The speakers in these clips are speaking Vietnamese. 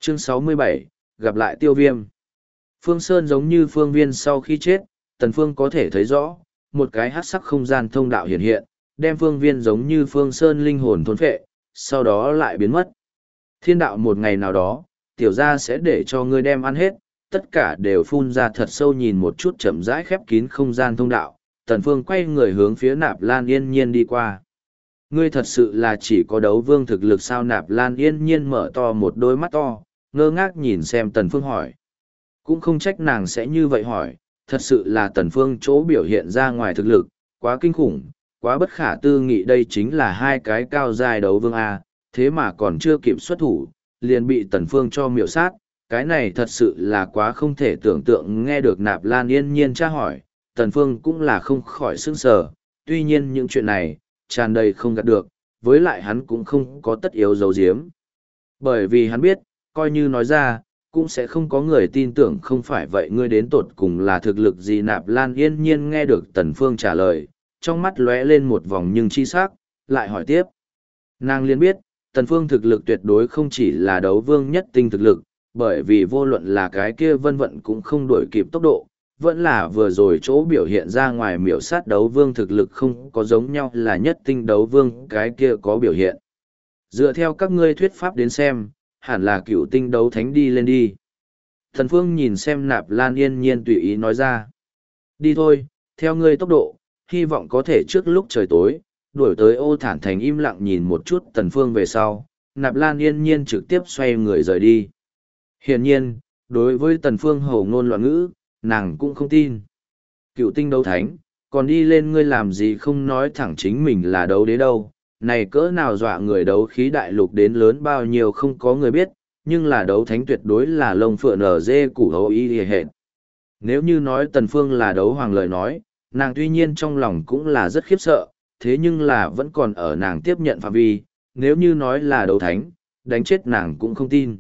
Chương 67, gặp lại Tiêu Viêm. Phương Sơn giống như Phương Viên sau khi chết, Tần Phương có thể thấy rõ, một cái hắc sắc không gian thông đạo hiện hiện, đem Phương Viên giống như Phương Sơn linh hồn thôn phệ, sau đó lại biến mất. Thiên đạo một ngày nào đó, tiểu gia sẽ để cho ngươi đem ăn hết, tất cả đều phun ra thật sâu nhìn một chút chậm rãi khép kín không gian thông đạo. Tần Phương quay người hướng phía Nạp Lan Yên Nhiên đi qua. Ngươi thật sự là chỉ có đấu vương thực lực sao? Nạp Lan Yên Nhiên mở to một đôi mắt to, ngơ ngác nhìn xem Tần Phương hỏi. Cũng không trách nàng sẽ như vậy hỏi, thật sự là Tần Phương chỗ biểu hiện ra ngoài thực lực, quá kinh khủng, quá bất khả tư nghị. Đây chính là hai cái cao giai đấu vương A, thế mà còn chưa kịp xuất thủ, liền bị Tần Phương cho miểu sát, cái này thật sự là quá không thể tưởng tượng. Nghe được Nạp Lan Yên Nhiên tra hỏi, Tần Phương cũng là không khỏi sửng sờ, tuy nhiên những chuyện này, tràn đầy không gạt được, với lại hắn cũng không có tất yếu giấu giếm. Bởi vì hắn biết, coi như nói ra, cũng sẽ không có người tin tưởng. Không phải vậy ngươi đến tột cùng là thực lực gì? Nạp Lan Yên Nhiên nghe được Tần Phương trả lời, trong mắt lóe lên một vòng nhưng chi sắc, lại hỏi tiếp. Nàng liền biết, Tần Phương thực lực tuyệt đối không chỉ là đấu vương nhất tinh thực lực, bởi vì vô luận là cái kia vân vận cũng không đuổi kịp tốc độ, vẫn là vừa rồi chỗ biểu hiện ra ngoài miểu sát đấu vương thực lực không có giống nhau, là nhất tinh đấu vương cái kia có biểu hiện. Dựa theo các ngươi thuyết pháp đến xem, hẳn là cựu tinh đấu thánh đi lên đi. Thần Phương nhìn xem Nạp Lan Yên Nhiên tùy ý nói ra. Đi thôi, theo ngươi tốc độ, hy vọng có thể trước lúc trời tối, đuổi tới Ô Thản Thành. Im lặng nhìn một chút Tần Phương về sau, Nạp Lan Yên Nhiên trực tiếp xoay người rời đi. Hiển nhiên, đối với Tần Phương hầu ngôn loạn ngữ, nàng cũng không tin. Cựu tinh đấu thánh, còn đi lên ngươi làm gì không nói thẳng chính mình là đấu đế đâu. Này cỡ nào dọa người, đấu khí đại lục đến lớn bao nhiêu không có người biết, nhưng là đấu thánh tuyệt đối là lông phượng nở dê củ hấu y hề hệt. Nếu như nói Tần Phương là đấu hoàng lời nói, nàng tuy nhiên trong lòng cũng là rất khiếp sợ, thế nhưng là vẫn còn ở nàng tiếp nhận phạm vi. Nếu như nói là đấu thánh, đánh chết nàng cũng không tin.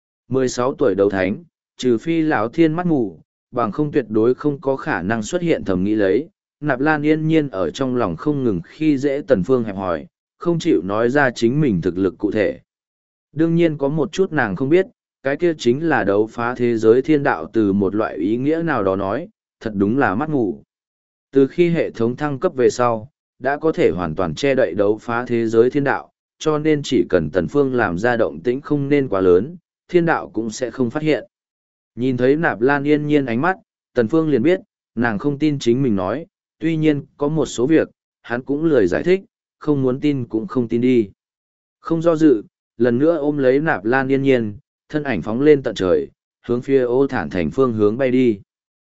16 tuổi đấu thánh, trừ phi lão thiên mắt mù, bằng không tuyệt đối không có khả năng xuất hiện. Thầm nghĩ lấy, Nạp Lan Yên Nhiên ở trong lòng không ngừng khi dễ Tần Phương hẹp hòi, không chịu nói ra chính mình thực lực cụ thể. Đương nhiên có một chút nàng không biết, cái kia chính là đấu phá thế giới thiên đạo. Từ một loại ý nghĩa nào đó nói, thật đúng là mắt mù. Từ khi hệ thống thăng cấp về sau, đã có thể hoàn toàn che đậy đấu phá thế giới thiên đạo, cho nên chỉ cần Tần Phương làm ra động tĩnh không nên quá lớn, thiên đạo cũng sẽ không phát hiện. Nhìn thấy Nạp Lan Yên Nhiên ánh mắt, Tần Phương liền biết, nàng không tin chính mình nói, tuy nhiên có một số việc, hắn cũng lười giải thích, không muốn tin cũng không tin đi. Không do dự, lần nữa ôm lấy Nạp Lan Yên Nhiên, thân ảnh phóng lên tận trời, hướng phía Ô Thản Thành phương hướng bay đi.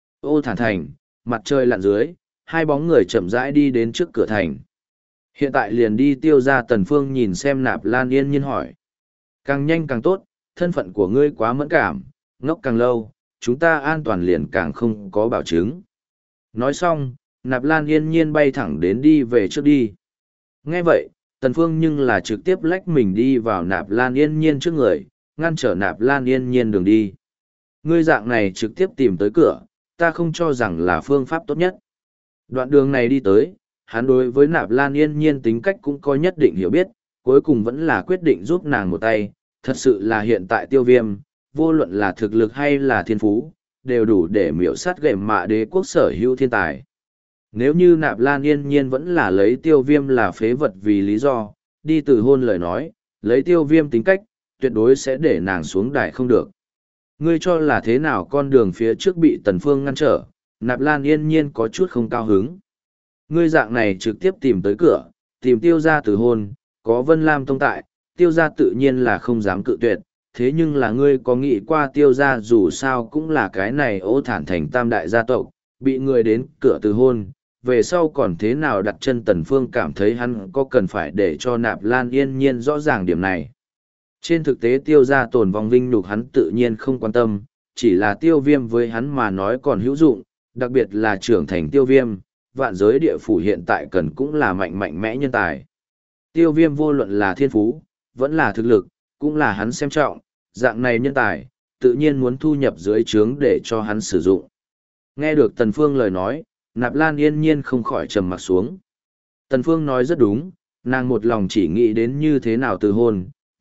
Ô Thản Thành, mặt trời lặn dưới, hai bóng người chậm rãi đi đến trước cửa thành. Hiện tại liền đi tiêu ra. Tần Phương nhìn xem Nạp Lan Yên Nhiên hỏi. Càng nhanh càng tốt, thân phận của ngươi quá mẫn cảm, ngốc càng lâu, chúng ta an toàn liền càng không có bảo chứng. Nói xong, Nạp Lan Yên Nhiên bay thẳng đến đi về trước đi. Nghe vậy, Tần Phương nhưng là trực tiếp lách mình đi vào Nạp Lan Yên Nhiên trước người, ngăn trở Nạp Lan Yên Nhiên đường đi. Ngươi dạng này trực tiếp tìm tới cửa, ta không cho rằng là phương pháp tốt nhất. Đoạn đường này đi tới, hắn đối với Nạp Lan Yên Nhiên tính cách cũng có nhất định hiểu biết, cuối cùng vẫn là quyết định giúp nàng một tay. Thật sự là hiện tại Tiêu Viêm, vô luận là thực lực hay là thiên phú, đều đủ để miểu sát gệm mạ đế quốc sở hữu thiên tài. Nếu như Nạp Lan Yên Nhiên vẫn là lấy Tiêu Viêm là phế vật vì lý do, đi từ hôn lời nói, lấy Tiêu Viêm tính cách, tuyệt đối sẽ để nàng xuống đài không được. Ngươi cho là thế nào? Con đường phía trước bị Tần Phương ngăn trở, Nạp Lan Yên Nhiên có chút không cao hứng. Ngươi dạng này trực tiếp tìm tới cửa, tìm Tiêu gia từ hôn, có Vân Lam tông tại, Tiêu gia tự nhiên là không dám cự tuyệt. Thế nhưng là ngươi có nghĩ qua Tiêu gia dù sao cũng là cái này Ô Thản Thành tam đại gia tộc, bị người đến cửa từ hôn, về sau còn thế nào đặt chân? Tần Phương cảm thấy hắn có cần phải để cho Nạp Lan Yên Nhiên rõ ràng điểm này. Trên thực tế Tiêu gia tồn vong vinh nhục hắn tự nhiên không quan tâm, chỉ là Tiêu Viêm với hắn mà nói còn hữu dụng, đặc biệt là trưởng thành Tiêu Viêm, vạn giới địa phủ hiện tại cần cũng là mạnh mẽ nhân tài. Tiêu Viêm vô luận là thiên phú, vẫn là thực lực, cũng là hắn xem trọng, dạng này nhân tài, tự nhiên muốn thu nhập dưới trướng để cho hắn sử dụng. Nghe được Tần Phương lời nói, Nạp Lan Yên Nhiên không khỏi trầm mặt xuống. Tần Phương nói rất đúng, nàng một lòng chỉ nghĩ đến như thế nào từ hôn,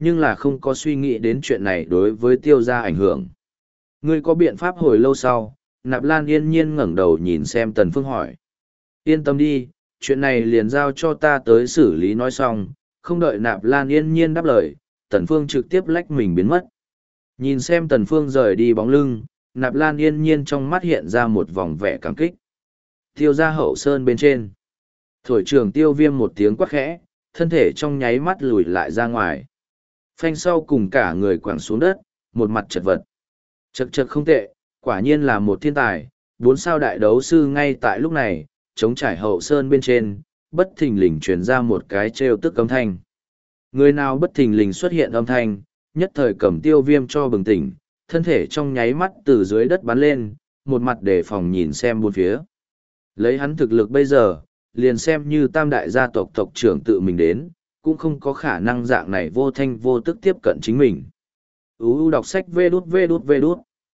nhưng là không có suy nghĩ đến chuyện này đối với tiêu gia ảnh hưởng. Ngươi có biện pháp? Hồi lâu sau, Nạp Lan yên nhiên ngẩng đầu nhìn xem Tần Phương hỏi. Yên tâm đi, chuyện này liền giao cho ta tới xử lý. Nói xong, không đợi Nạp Lan yên nhiên đáp lời, Tần Phương trực tiếp lách mình biến mất. Nhìn xem Tần Phương rời đi bóng lưng, Nạp Lan yên nhiên trong mắt hiện ra một vòng vẻ cảm kích. Tiêu gia hậu sơn bên trên. Thổi trưởng Tiêu Viêm một tiếng quát khẽ, thân thể trong nháy mắt lùi lại ra ngoài. Phanh sau cùng cả người quẳng xuống đất, một mặt chật vật. Chật chật không tệ, quả nhiên là một thiên tài. 4 sao đại đấu sư. Ngay tại lúc này, trống trải hậu sơn bên trên, bất thình lình truyền ra một cái trêu tức âm thanh. Người nào bất thình lình xuất hiện âm thanh, nhất thời cầm Tiêu Viêm cho bừng tỉnh, thân thể trong nháy mắt từ dưới đất bắn lên, một mặt đề phòng nhìn xem bốn phía. Lấy hắn thực lực bây giờ, liền xem như tam đại gia tộc tộc trưởng tự mình đến, cũng không có khả năng dạng này vô thanh vô tức tiếp cận chính mình. Đọc sách vê đút.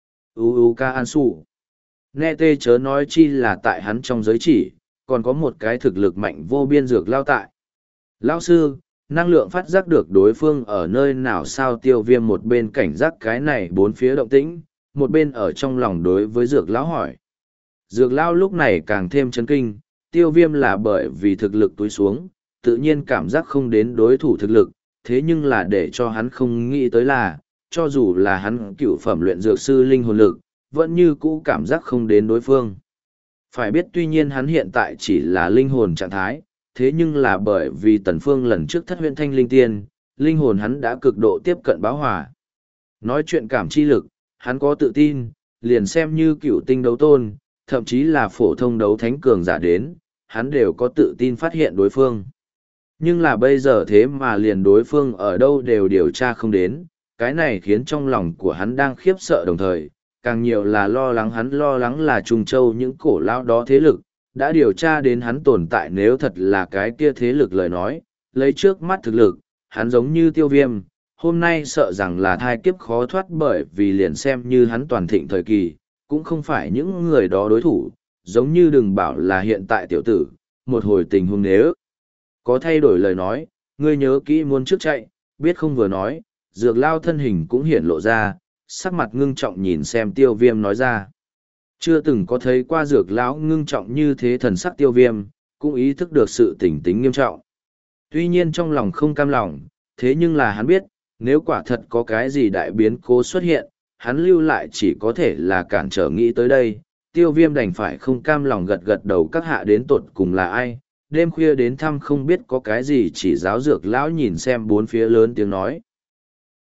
Ca An Sủ. Nghe tê chớ nói chi là tại hắn trong giới chỉ, còn có một cái thực lực mạnh vô biên dược lao tại. Lão sư, năng lượng phát giác được đối phương ở nơi nào sao? Tiêu Viêm một bên cảnh giác cái này bốn phía động tĩnh, một bên ở trong lòng đối với dược lão hỏi. Dược lão lúc này càng thêm chấn kinh, Tiêu Viêm là bởi vì thực lực túi xuống, tự nhiên cảm giác không đến đối thủ thực lực, thế nhưng là để cho hắn không nghĩ tới là, cho dù là hắn cựu phẩm luyện dược sư linh hồn lực, vẫn như cũ cảm giác không đến đối phương. Phải biết tuy nhiên hắn hiện tại chỉ là linh hồn trạng thái, thế nhưng là bởi vì Tần Phương lần trước thất huyện thanh linh tiên, linh hồn hắn đã cực độ tiếp cận báo hòa. Nói chuyện cảm chi lực, hắn có tự tin, liền xem như cựu tinh đấu tôn, thậm chí là phổ thông đấu thánh cường giả đến, hắn đều có tự tin phát hiện đối phương. Nhưng là bây giờ thế mà liền đối phương ở đâu đều điều tra không đến, cái này khiến trong lòng của hắn đang khiếp sợ đồng thời, càng nhiều là lo lắng. Hắn lo lắng là Trung Châu những cổ lão đó thế lực, đã điều tra đến hắn tồn tại. Nếu thật là cái kia thế lực lời nói, lấy trước mắt thực lực, hắn giống như Tiêu Viêm, hôm nay sợ rằng là thai kiếp khó thoát, bởi vì liền xem như hắn toàn thịnh thời kỳ, cũng không phải những người đó đối thủ, giống như đừng bảo là hiện tại tiểu tử, một hồi tình huống nếu có thay đổi lời nói, ngươi nhớ kỹ muốn trước chạy, biết không? Vừa nói, dược lao thân hình cũng hiển lộ ra, sắc mặt ngưng trọng nhìn xem Tiêu Viêm nói ra. Chưa từng có thấy qua dược lão ngưng trọng như thế. Thần sắc Tiêu Viêm cũng ý thức được sự tỉnh tính nghiêm trọng. Tuy nhiên trong lòng không cam lòng, thế nhưng là hắn biết, nếu quả thật có cái gì đại biến cố xuất hiện, hắn lưu lại chỉ có thể là cản trở. Nghĩ tới đây, Tiêu Viêm đành phải không cam lòng gật gật đầu. Các hạ đến tột cùng là ai? Đêm khuya đến thăm không biết có cái gì chỉ giáo. Dược lão nhìn xem bốn phía lớn tiếng nói.